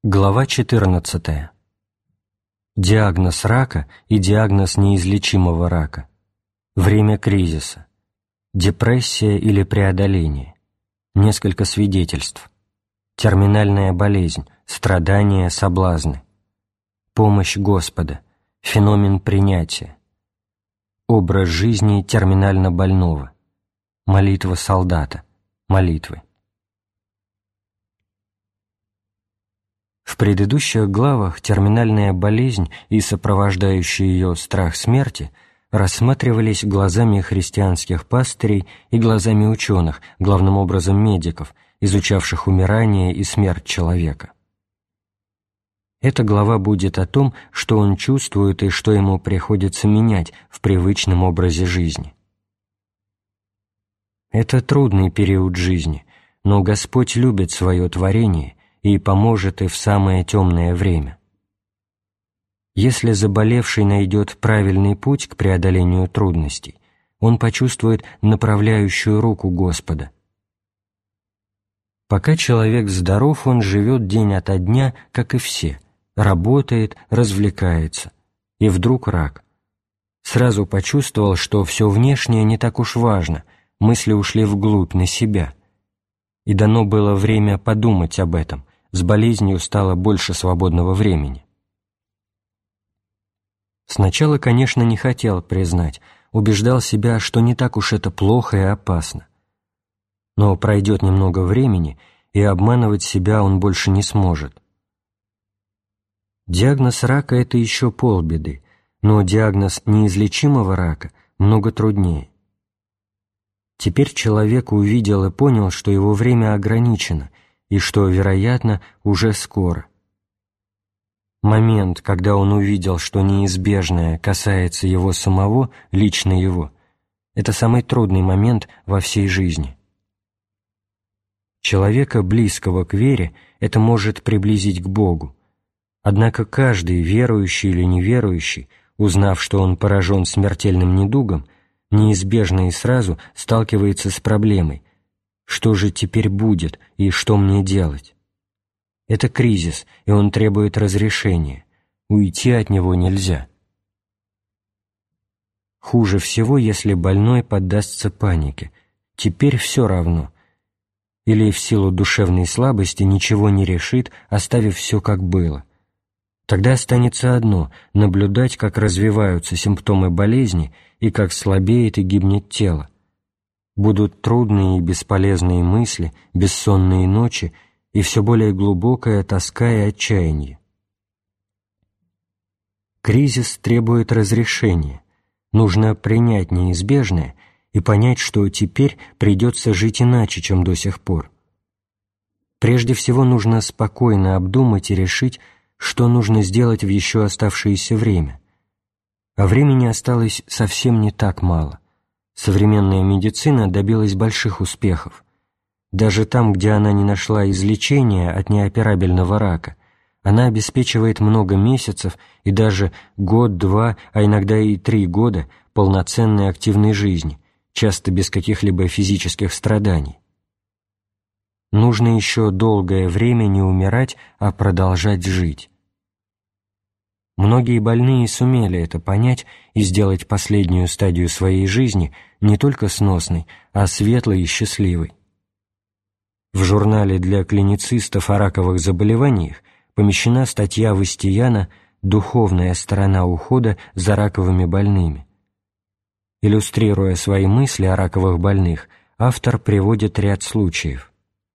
Глава 14. Диагноз рака и диагноз неизлечимого рака. Время кризиса. Депрессия или преодоление. Несколько свидетельств. Терминальная болезнь, страдания, соблазны. Помощь Господа. Феномен принятия. Образ жизни терминально больного. Молитва солдата. Молитвы. В предыдущих главах терминальная болезнь и сопровождающий ее страх смерти рассматривались глазами христианских пастырей и глазами ученых, главным образом медиков, изучавших умирание и смерть человека. Эта глава будет о том, что он чувствует и что ему приходится менять в привычном образе жизни. Это трудный период жизни, но Господь любит свое творение и поможет и в самое темное время. Если заболевший найдет правильный путь к преодолению трудностей, он почувствует направляющую руку Господа. Пока человек здоров, он живет день ото дня, как и все, работает, развлекается, и вдруг рак. Сразу почувствовал, что все внешнее не так уж важно, мысли ушли вглубь, на себя. И дано было время подумать об этом, с болезнью стало больше свободного времени. Сначала, конечно, не хотел признать, убеждал себя, что не так уж это плохо и опасно. Но пройдет немного времени, и обманывать себя он больше не сможет. Диагноз рака – это еще полбеды, но диагноз неизлечимого рака много труднее. Теперь человек увидел и понял, что его время ограничено, и что, вероятно, уже скоро. Момент, когда он увидел, что неизбежное касается его самого, лично его, это самый трудный момент во всей жизни. Человека, близкого к вере, это может приблизить к Богу. Однако каждый, верующий или неверующий, узнав, что он поражен смертельным недугом, неизбежно и сразу сталкивается с проблемой: что же теперь будет и что мне делать? Это кризис, и он требует разрешения. Уйти от него нельзя. Хуже всего, если больной поддастся панике. Теперь все равно. Или в силу душевной слабости ничего не решит, оставив все как было. Тогда останется одно — наблюдать, как развиваются симптомы болезни и как слабеет и гибнет тело. Будут трудные и бесполезные мысли, бессонные ночи и все более глубокая тоска и отчаяние. Кризис требует разрешения. Нужно принять неизбежное и понять, что теперь придется жить иначе, чем до сих пор. Прежде всего нужно спокойно обдумать и решить, что нужно сделать в еще оставшееся время. А времени осталось совсем не так мало. Современная медицина добилась больших успехов. Даже там, где она не нашла излечения от неоперабельного рака, она обеспечивает много месяцев и даже год-два, а иногда и 3 года полноценной активной жизни, часто без каких-либо физических страданий. Нужно еще долгое время не умирать, а продолжать жить. Многие больные сумели это понять и сделать последнюю стадию своей жизни не только сносной, а светлой и счастливой. В журнале для клиницистов о раковых заболеваниях помещена статья Востияна «Духовная сторона ухода за раковыми больными». Иллюстрируя свои мысли о раковых больных, автор приводит ряд случаев.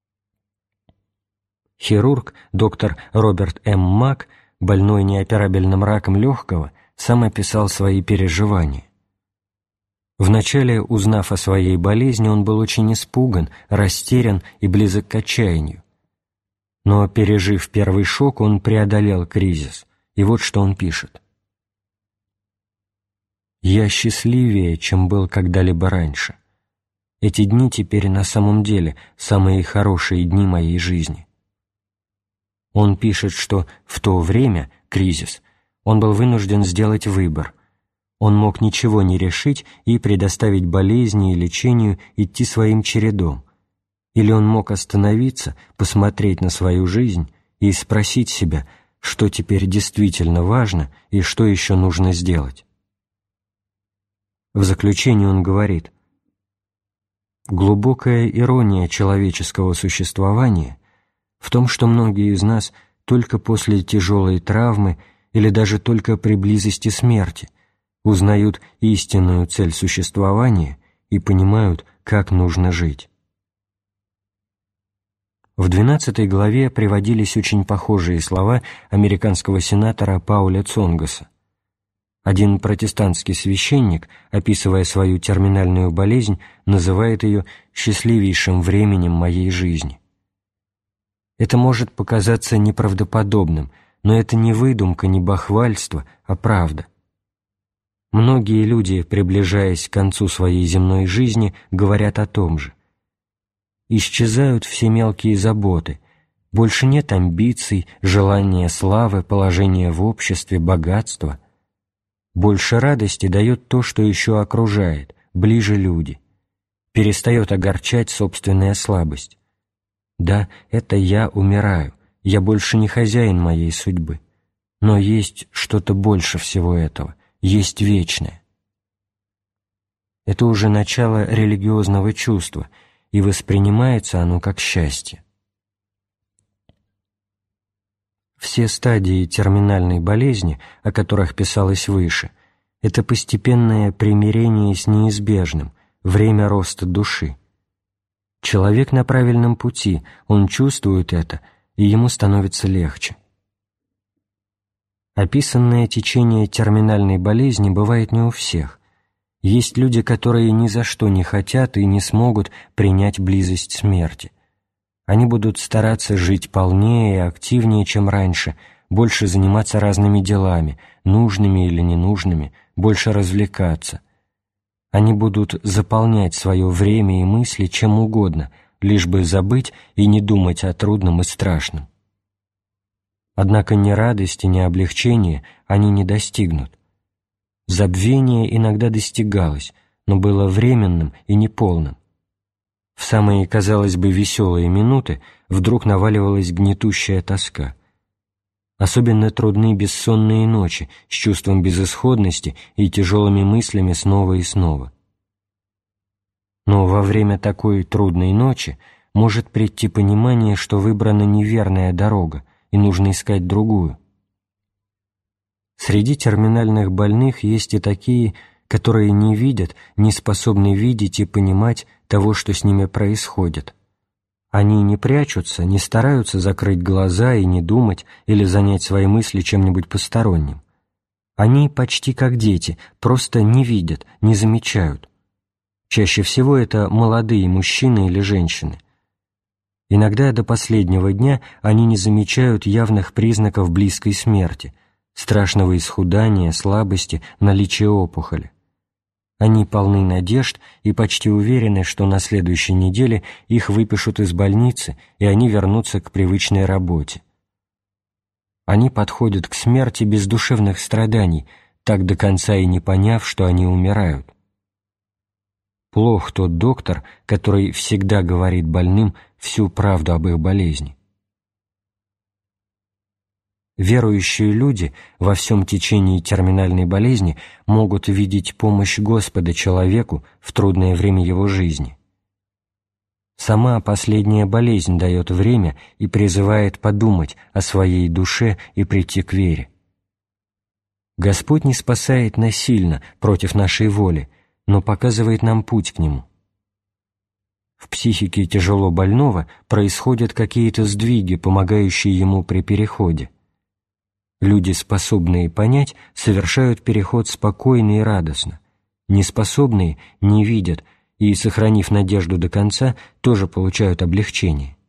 Хирург доктор Роберт М. Мак, больной неоперабельным раком легкого, сам описал свои переживания. Вначале, узнав о своей болезни, он был очень испуган, растерян и близок к отчаянию. Но, пережив первый шок, он преодолел кризис, и вот что он пишет. «Я счастливее, чем был когда-либо раньше. Эти дни теперь на самом деле самые хорошие дни моей жизни». Он пишет, что в то время, кризис, он был вынужден сделать выбор. Он мог ничего не решить и предоставить болезни и лечению идти своим чередом. Или он мог остановиться, посмотреть на свою жизнь и спросить себя, что теперь действительно важно и что еще нужно сделать. В заключение он говорит: «Глубокая ирония человеческого существования в том, что многие из нас только после тяжелой травмы или даже только при близости смерти узнают истинную цель существования и понимают, как нужно жить». В 12 главе приводились очень похожие слова американского сенатора Пауля Цонгаса. Один протестантский священник, описывая свою терминальную болезнь, называет ее «счастливейшим временем моей жизни». Это может показаться неправдоподобным, но это не выдумка, не бахвальство, а правда. Многие люди, приближаясь к концу своей земной жизни, говорят о том же. Исчезают все мелкие заботы, больше нет амбиций, желания славы, положения в обществе, богатства. Больше радости дает то, что еще окружает, ближе люди. Перестает огорчать собственная слабость. Да, это я умираю, я больше не хозяин моей судьбы. Но есть что-то больше всего этого, есть вечное. Это уже начало религиозного чувства, и воспринимается оно как счастье. Все стадии терминальной болезни, о которых писалось выше, это постепенное примирение с неизбежным, время роста души. Человек на правильном пути, он чувствует это, и ему становится легче. Описанное течение терминальной болезни бывает не у всех. Есть люди, которые ни за что не хотят и не смогут принять близость смерти. Они будут стараться жить полнее и активнее, чем раньше, больше заниматься разными делами, нужными или ненужными, больше развлекаться. Они будут заполнять свое время и мысли чем угодно, лишь бы забыть и не думать о трудном и страшном. Однако ни радости, ни облегчения они не достигнут. Забвение иногда достигалось, но было временным и неполным. В самые, казалось бы, веселые минуты вдруг наваливалась гнетущая тоска. Особенно трудны бессонные ночи с чувством безысходности и тяжелыми мыслями снова и снова. Но во время такой трудной ночи может прийти понимание, что выбрана неверная дорога, и нужно искать другую. Среди терминальных больных есть и такие, которые не видят, не способны видеть и понимать того, что с ними происходит. Они не прячутся, не стараются закрыть глаза и не думать или занять свои мысли чем-нибудь посторонним. Они почти как дети, просто не видят, не замечают. Чаще всего это молодые мужчины или женщины. Иногда до последнего дня они не замечают явных признаков близкой смерти, страшного исхудания, слабости, наличия опухоли. Они полны надежд и почти уверены, что на следующей неделе их выпишут из больницы, и они вернутся к привычной работе. Они подходят к смерти без душевных страданий, так до конца и не поняв, что они умирают. Плох тот доктор, который всегда говорит больным всю правду об их болезни. Верующие люди во всем течении терминальной болезни могут видеть помощь Господа человеку в трудное время его жизни. Сама последняя болезнь дает время и призывает подумать о своей душе и прийти к вере. Господь не спасает насильно, против нашей воли, но показывает нам путь к Нему. В психике тяжело больного происходят какие-то сдвиги, помогающие ему при переходе. Люди, способные понять, совершают переход спокойно и радостно. Неспособные не видят и, сохранив надежду до конца, тоже получают облегчение.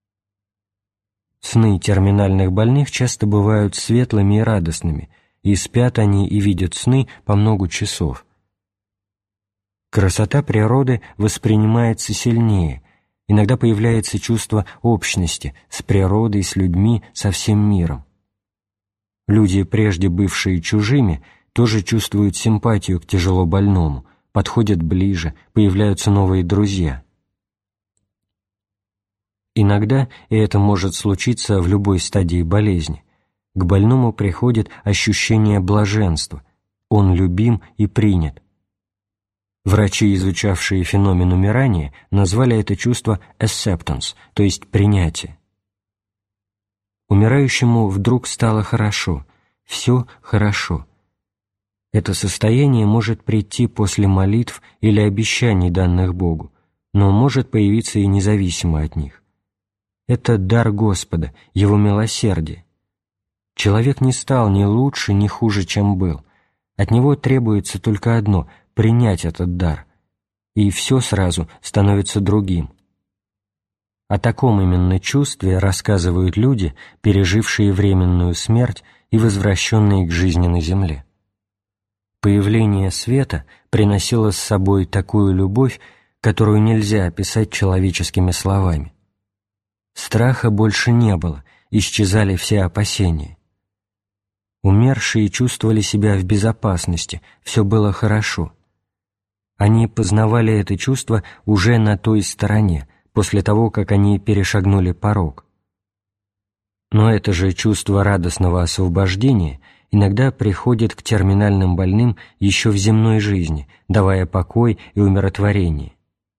Сны терминальных больных часто бывают светлыми и радостными, и спят они и видят сны по много часов. Красота природы воспринимается сильнее, иногда появляется чувство общности с природой, с людьми, со всем миром. Люди, прежде бывшие чужими, тоже чувствуют симпатию к тяжело больному, подходят ближе, появляются новые друзья. Иногда, и это может случиться в любой стадии болезни, к больному приходит ощущение блаженства, он любим и принят. Врачи, изучавшие феномен умирания, назвали это чувство acceptance, то есть принятие. Умирающему вдруг стало хорошо, все хорошо. Это состояние может прийти после молитв или обещаний, данных Богу, но может появиться и независимо от них. Это дар Господа, Его милосердие. Человек не стал ни лучше, ни хуже, чем был. От него требуется только одно — принять этот дар, и все сразу становится другим. О таком именно чувстве рассказывают люди, пережившие временную смерть и возвращенные к жизни на земле. Появление света приносило с собой такую любовь, которую нельзя описать человеческими словами. Страха больше не было, исчезали все опасения. Умершие чувствовали себя в безопасности, все было хорошо. Они познавали это чувство уже на той стороне, после того, как они перешагнули порог. Но это же чувство радостного освобождения иногда приходит к терминальным больным еще в земной жизни, давая покой и умиротворение.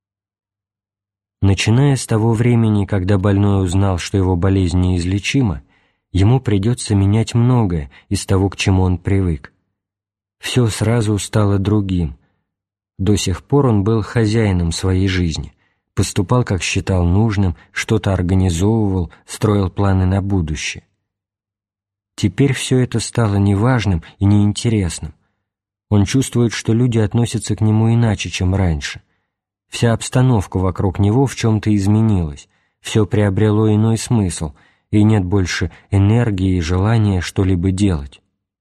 Начиная с того времени, когда больной узнал, что его болезнь неизлечима, ему придется менять многое из того, к чему он привык. Все сразу стало другим. До сих пор он был хозяином своей жизни, поступал, как считал нужным, что-то организовывал, строил планы на будущее. Теперь все это стало неважным и неинтересным. Он чувствует, что люди относятся к нему иначе, чем раньше. Вся обстановка вокруг него в чем-то изменилась, все приобрело иной смысл, и нет больше энергии и желания что-либо делать.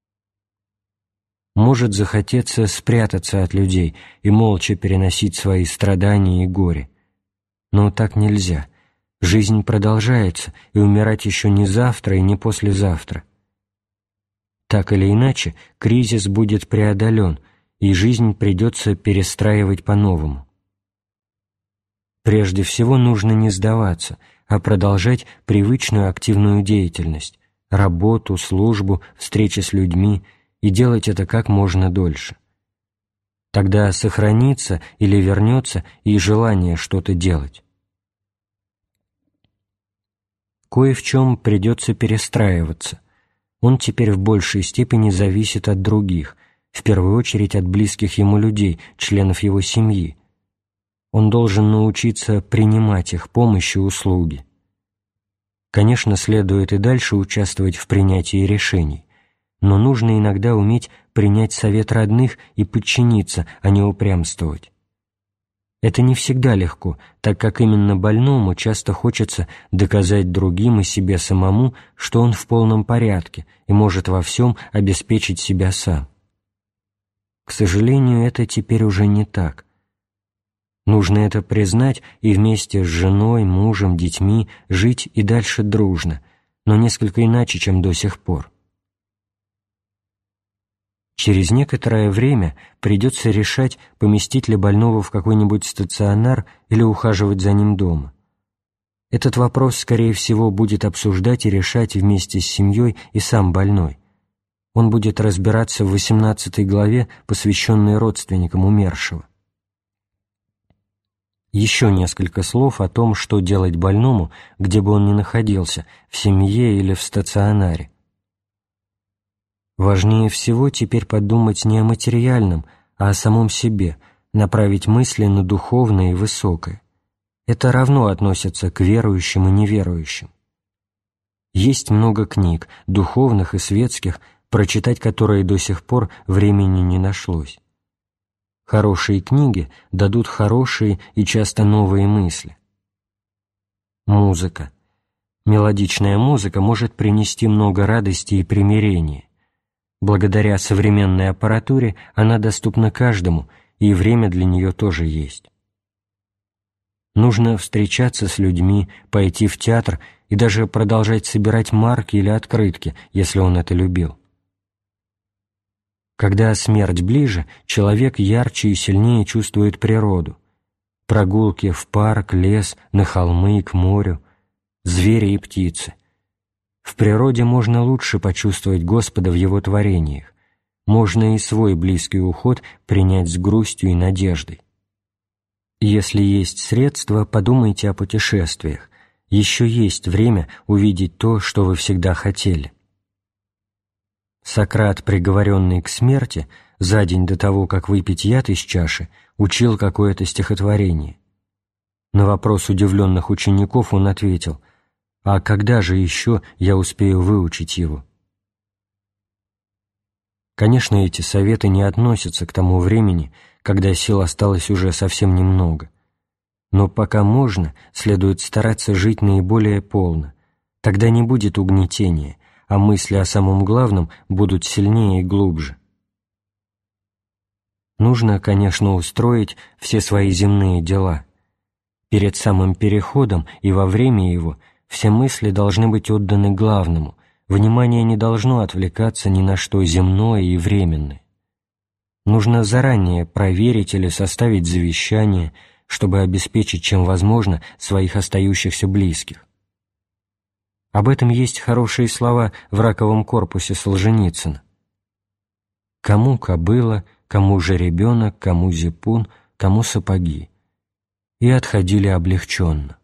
Может захотеться спрятаться от людей и молча переносить свои страдания и горе. Но так нельзя. Жизнь продолжается, и умирать еще не завтра и не послезавтра. Так или иначе, кризис будет преодолен, и жизнь придется перестраивать по-новому. Прежде всего нужно не сдаваться, а продолжать привычную активную деятельность, работу, службу, встречи с людьми, и делать это как можно дольше. Тогда сохранится или вернется и желание что-то делать. Кое в чем придется перестраиваться. Он теперь в большей степени зависит от других, в первую очередь от близких ему людей, членов его семьи. Он должен научиться принимать их помощь и услуги. Конечно, следует и дальше участвовать в принятии решений, но нужно иногда уметь принять совет родных и подчиниться, а не упрямствовать. Это не всегда легко, так как именно больному часто хочется доказать другим и себе самому, что он в полном порядке и может во всем обеспечить себя сам. К сожалению, это теперь уже не так. Нужно это признать и вместе с женой, мужем, детьми жить и дальше дружно, но несколько иначе, чем до сих пор. Через некоторое время придется решать, поместить ли больного в какой-нибудь стационар или ухаживать за ним дома. Этот вопрос, скорее всего, будет обсуждать и решать вместе с семьей и сам больной. Он будет разбираться в 18 главе, посвященной родственникам умершего. Еще несколько слов о том, что делать больному, где бы он ни находился, в семье или в стационаре. Важнее всего теперь подумать не о материальном, а о самом себе, направить мысли на духовное и высокое. Это равно относится к верующим и неверующим. Есть много книг, духовных и светских, прочитать которые до сих пор времени не нашлось. Хорошие книги дадут хорошие и часто новые мысли. Музыка. Мелодичная музыка может принести много радости и примирения. Благодаря современной аппаратуре она доступна каждому, и время для нее тоже есть. Нужно встречаться с людьми, пойти в театр и даже продолжать собирать марки или открытки, если он это любил. Когда смерть ближе, человек ярче и сильнее чувствует природу. Прогулки в парк, лес, на холмы, к морю. звери и птицы. В природе можно лучше почувствовать Господа в Его творениях, можно и свой близкий уход принять с грустью и надеждой. Если есть средства, подумайте о путешествиях, еще есть время увидеть то, что вы всегда хотели. Сократ, приговоренный к смерти, за день до того, как выпить яд из чаши, учил какое-то стихотворение. На вопрос удивленных учеников он ответил: «А когда же еще я успею выучить его?» Конечно, эти советы не относятся к тому времени, когда сил осталось уже совсем немного. Но пока можно, следует стараться жить наиболее полно. Тогда не будет угнетения, а мысли о самом главном будут сильнее и глубже. Нужно, конечно, устроить все свои земные дела. Перед самым переходом и во время его все мысли должны быть отданы главному, внимание не должно отвлекаться ни на что земное и временное. Нужно заранее проверить или составить завещание, чтобы обеспечить, чем возможно, своих остающихся близких. Об этом есть хорошие слова в раковом корпусе Солженицына. «Кому кобыла, кому жеребенок, кому зипун, кому сапоги». И отходили облегченно.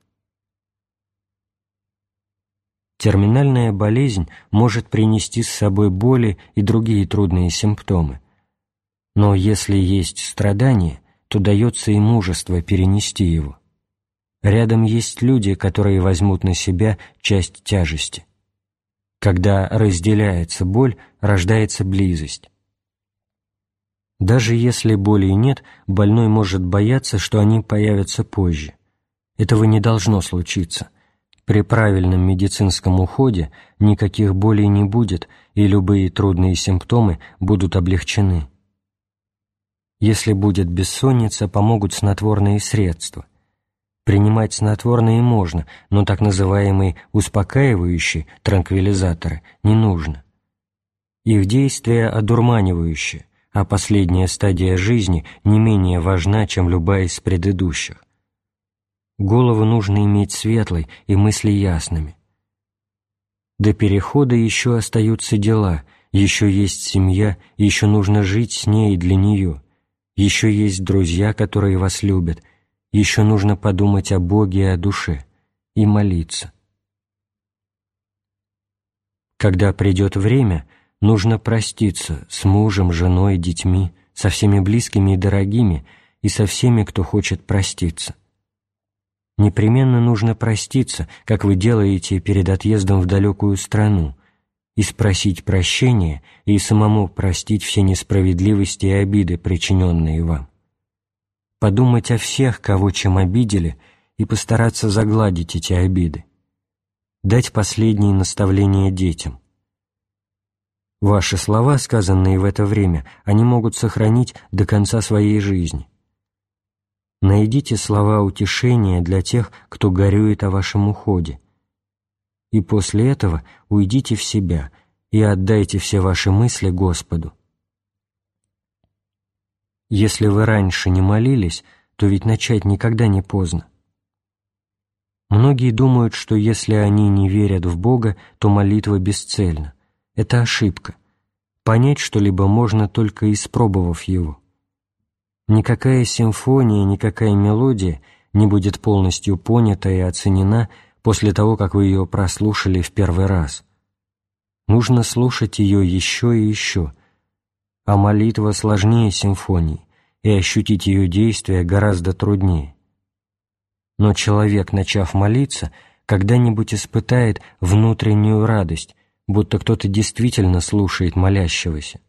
Терминальная болезнь может принести с собой боли и другие трудные симптомы. Но если есть страдание, то дается и мужество перенести его. Рядом есть люди, которые возьмут на себя часть тяжести. Когда разделяется боль, рождается близость. Даже если боли нет, больной может бояться, что они появятся позже. Этого не должно случиться. При правильном медицинском уходе никаких болей не будет, и любые трудные симптомы будут облегчены. Если будет бессонница, помогут снотворные средства. Принимать снотворные можно, но так называемые успокаивающие транквилизаторы не нужно. Их действие одурманивающее, а последняя стадия жизни не менее важна, чем любая из предыдущих. Голову нужно иметь светлой и мысли ясными. До перехода еще остаются дела, еще есть семья, еще нужно жить с ней и для нее, еще есть друзья, которые вас любят, еще нужно подумать о Боге и о душе, и молиться. Когда придет время, нужно проститься с мужем, женой, детьми, со всеми близкими и дорогими, и со всеми, кто хочет проститься. Непременно нужно проститься, как вы делаете перед отъездом в далекую страну, и спросить прощения, и самому простить все несправедливости и обиды, причиненные вам. Подумать о всех, кого чем обидели, и постараться загладить эти обиды. Дать последние наставления детям. Ваши слова, сказанные в это время, они могут сохранить до конца своей жизни. Найдите слова утешения для тех, кто горюет о вашем уходе. И после этого уйдите в себя и отдайте все ваши мысли Господу. Если вы раньше не молились, то ведь начать никогда не поздно. Многие думают, что если они не верят в Бога, то молитва бесцельна. Это ошибка. Понять что-либо можно, только испробовав Его. Никакая симфония, никакая мелодия не будет полностью понята и оценена после того, как вы ее прослушали в первый раз. Нужно слушать ее еще и еще, а молитва сложнее симфонии, и ощутить ее действие гораздо труднее. Но человек, начав молиться, когда-нибудь испытает внутреннюю радость, будто кто-то действительно слушает молящегося.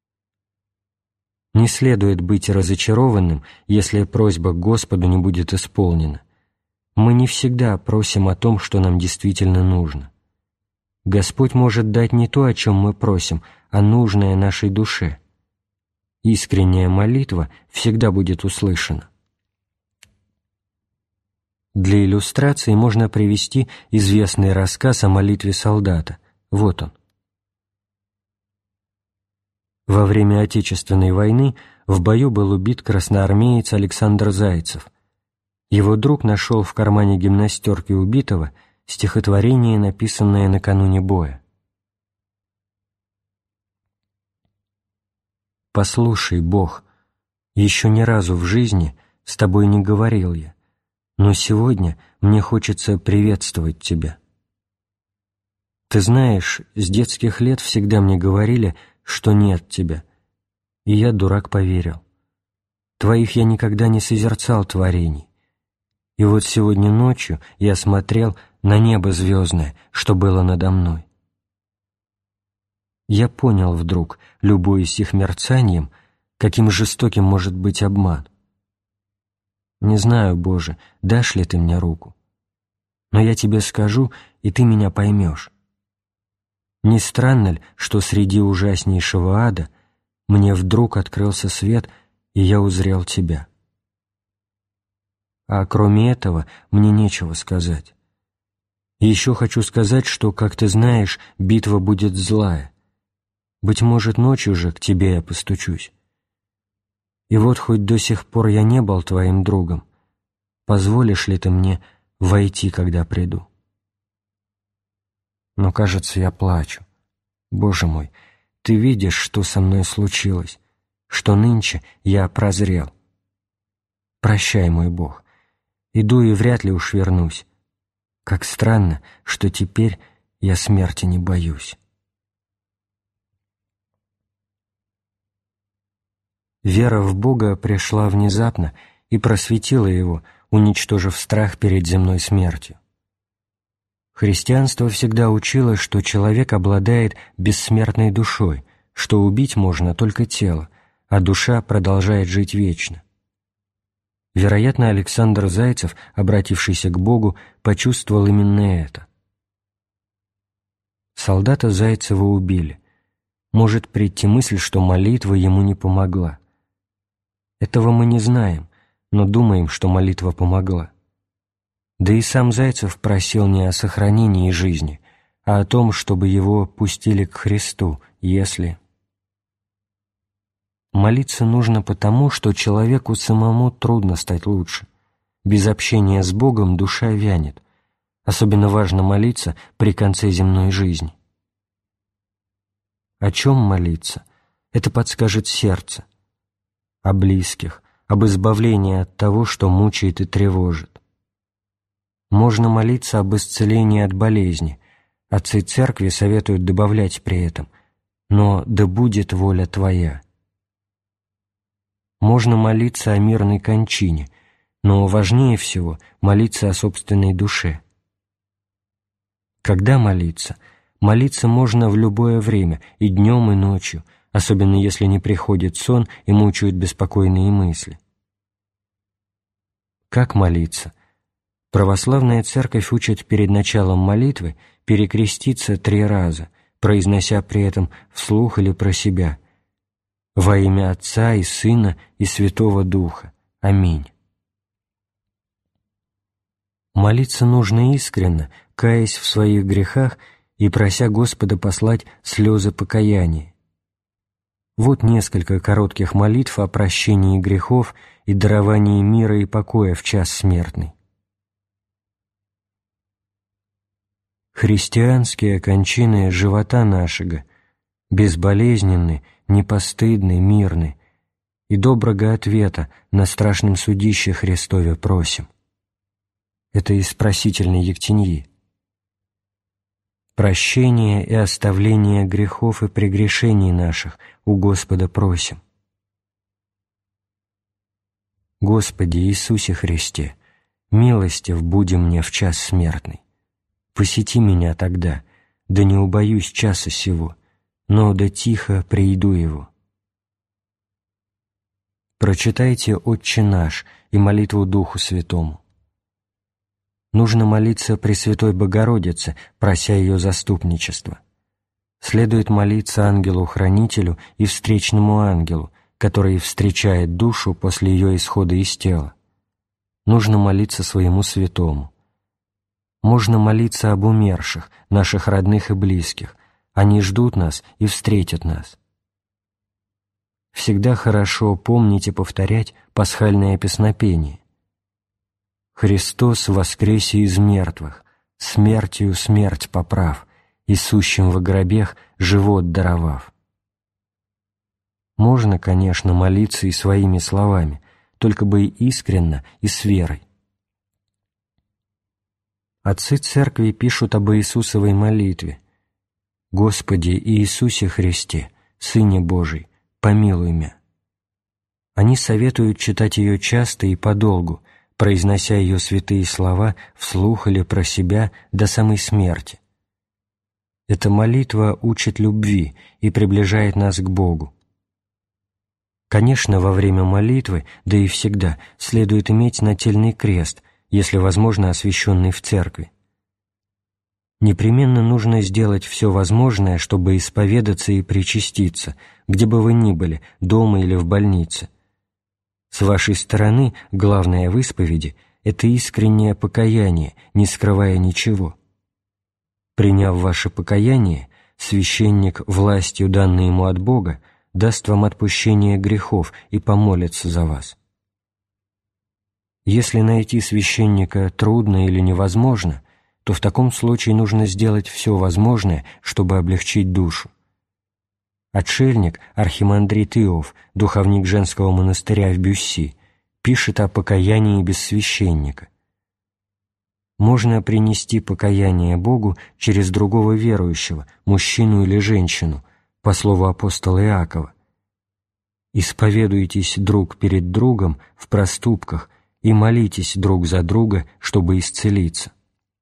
Не следует быть разочарованным, если просьба к Господу не будет исполнена. Мы не всегда просим о том, что нам действительно нужно. Господь может дать не то, о чем мы просим, а нужное нашей душе. Искренняя молитва всегда будет услышана. Для иллюстрации можно привести известный рассказ о молитве солдата. Вот он. Во время Отечественной войны в бою был убит красноармеец Александр Зайцев. Его друг нашел в кармане гимнастерки убитого Стихотворение, написанное накануне боя. «Послушай, Бог, еще ни разу в жизни с тобой не говорил я, но сегодня мне хочется приветствовать тебя. Ты знаешь, с детских лет всегда мне говорили, что нет тебя, и я, дурак, поверил. Твоих я никогда не созерцал творений. И вот сегодня ночью я смотрел на небо звездное, что было надо мной. Я понял вдруг, любуясь их мерцанием, каким жестоким может быть обман. Не знаю, Боже, дашь ли ты мне руку, но я тебе скажу, и ты меня поймешь. Не странно ли, что среди ужаснейшего ада мне вдруг открылся свет, и я узрел тебя? А кроме этого мне нечего сказать. И еще хочу сказать, что, как ты знаешь, битва будет злая. Быть может, ночью же к тебе я постучусь. И вот хоть до сих пор я не был твоим другом, позволишь ли ты мне войти, когда приду? Но, кажется, я плачу. Боже мой, ты видишь, что со мной случилось, что нынче я прозрел. Прощай, мой Бог, иду и вряд ли уж вернусь. Как странно, что теперь я смерти не боюсь». Вера в Бога пришла внезапно и просветила его, уничтожив страх перед земной смертью. Христианство всегда учило, что человек обладает бессмертной душой, что убить можно только тело, а душа продолжает жить вечно. Вероятно, Александр Зайцев, обратившийся к Богу, почувствовал именно это. Солдата Зайцева убили. Может прийти мысль, что молитва ему не помогла. Этого мы не знаем, но думаем, что молитва помогла. Да и сам Зайцев просил не о сохранении жизни, а о том, чтобы его пустили к Христу, если... Молиться нужно потому, что человеку самому трудно стать лучше. Без общения с Богом душа вянет. Особенно важно молиться при конце земной жизни. О чем молиться? Это подскажет сердце. О близких, об избавлении от того, что мучает и тревожит. Можно молиться об исцелении от болезни. Отцы Церкви советуют добавлять при этом: «Но да будет воля Твоя». Можно молиться о мирной кончине, но важнее всего молиться о собственной душе. Когда молиться? Молиться можно в любое время, и днем, и ночью, особенно если не приходит сон и мучают беспокойные мысли. Как молиться? Православная Церковь учит перед началом молитвы перекреститься 3 раза, произнося при этом вслух или про себя: «Во имя Отца и Сына и Святого Духа. Аминь». Молиться нужно искренно, каясь в своих грехах и прося Господа послать слезы покаяния. Вот несколько коротких молитв о прощении грехов и даровании мира и покоя в час смертный. Христианские кончины живота нашего безболезненны, непостыдны, мирны, и доброго ответа на страшном судище Христове просим. Это из просительной Ектеньи. Прощения и оставления грехов и прегрешений наших у Господа просим. Господи Иисусе Христе, милостив буди мне в час смертный. Посети меня тогда, да не убоюсь часа сего, но да тихо прииду его. Прочитайте «Отче наш» и молитву Духу Святому. Нужно молиться Пресвятой Богородице, прося ее заступничества. Следует молиться ангелу-хранителю и встречному ангелу, который встречает душу после ее исхода из тела. Нужно молиться своему святому. Можно молиться об умерших, наших родных и близких. Они ждут нас и встретят нас. Всегда хорошо помнить и повторять пасхальное песнопение. «Христос воскресе из мертвых, смертью смерть поправ, и сущим во гробех живот даровав. Можно, конечно, молиться и своими словами, только бы и искренно, и с верой. Отцы Церкви пишут об Иисусовой молитве: «Господи Иисусе Христе, Сыне Божий, помилуй мя». Они советуют читать ее часто и подолгу, произнося ее святые слова вслух или про себя до самой смерти. Эта молитва учит любви и приближает нас к Богу. Конечно, во время молитвы, да и всегда, следует иметь нательный крест, если возможно освященный в церкви. Непременно нужно сделать все возможное, чтобы исповедаться и причаститься, где бы вы ни были, дома или в больнице. С вашей стороны главное в исповеди – это искреннее покаяние, не скрывая ничего. Приняв ваше покаяние, священник, властью, данной ему от Бога, даст вам отпущение грехов и помолится за вас. Если найти священника трудно или невозможно, то в таком случае нужно сделать все возможное, чтобы облегчить душу. Отшельник, архимандрит Иов, духовник женского монастыря в Бюсси, пишет о покаянии без священника. Можно принести покаяние Богу через другого верующего, мужчину или женщину, по слову апостола Иакова. «Исповедуйтесь друг перед другом в проступках и молитесь друг за друга, чтобы исцелиться».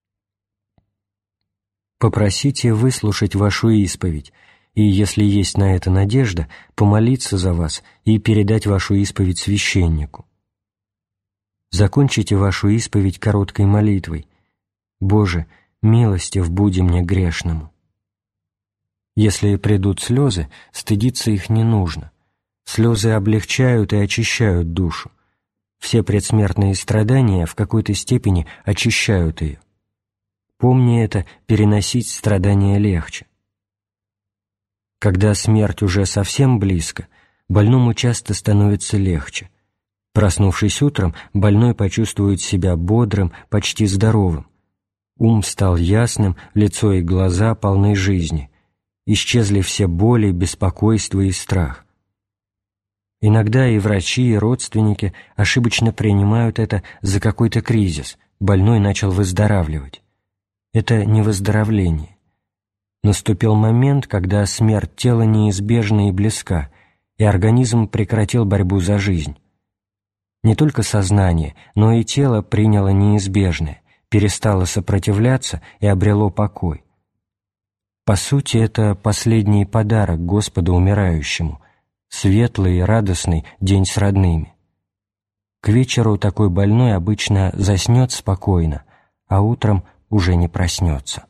Попросите выслушать вашу исповедь, и, если есть на это надежда, помолиться за вас и передать вашу исповедь священнику. Закончите вашу исповедь короткой молитвой: «Боже, милостив буди мне грешному». Если придут слезы, стыдиться их не нужно. Слезы облегчают и очищают душу. Все предсмертные страдания в какой-то степени очищают ее. Помни это, переносить страдания легче. Когда смерть уже совсем близко, больному часто становится легче. Проснувшись утром, больной почувствует себя бодрым, почти здоровым. Ум стал ясным, лицо и глаза полны жизни. Исчезли все боли, беспокойство и страх. Иногда и врачи, и родственники ошибочно принимают это за какой-то кризис, больной начал выздоравливать. Это не выздоровление. Наступил момент, когда смерть тела неизбежна и близка, и организм прекратил борьбу за жизнь. Не только сознание, но и тело приняло неизбежное, перестало сопротивляться и обрело покой. По сути, это последний подарок Господа умирающему, светлый и радостный день с родными. К вечеру такой больной обычно заснет спокойно, а утром уже не проснется.